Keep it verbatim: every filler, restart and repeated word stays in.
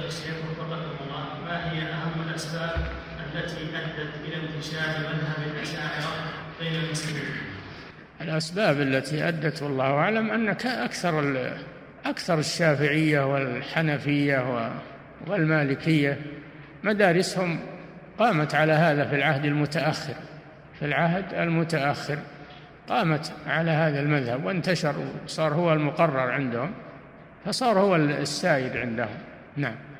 الشيخ وفقكم الله، ما هي أهم الأسباب التي أدت إلى انتشار مذهب الأشاعرة بين المسلمين؟ الأسباب التي أدت والله أعلم أن أكثر أكثر الشافعية والحنفية والمالكية مدارسهم قامت على هذا في العهد المتأخر في العهد المتأخر قامت على هذا المذهب وانتشر وصار هو المقرر عندهم، فصار هو السائد عندهم. نعم.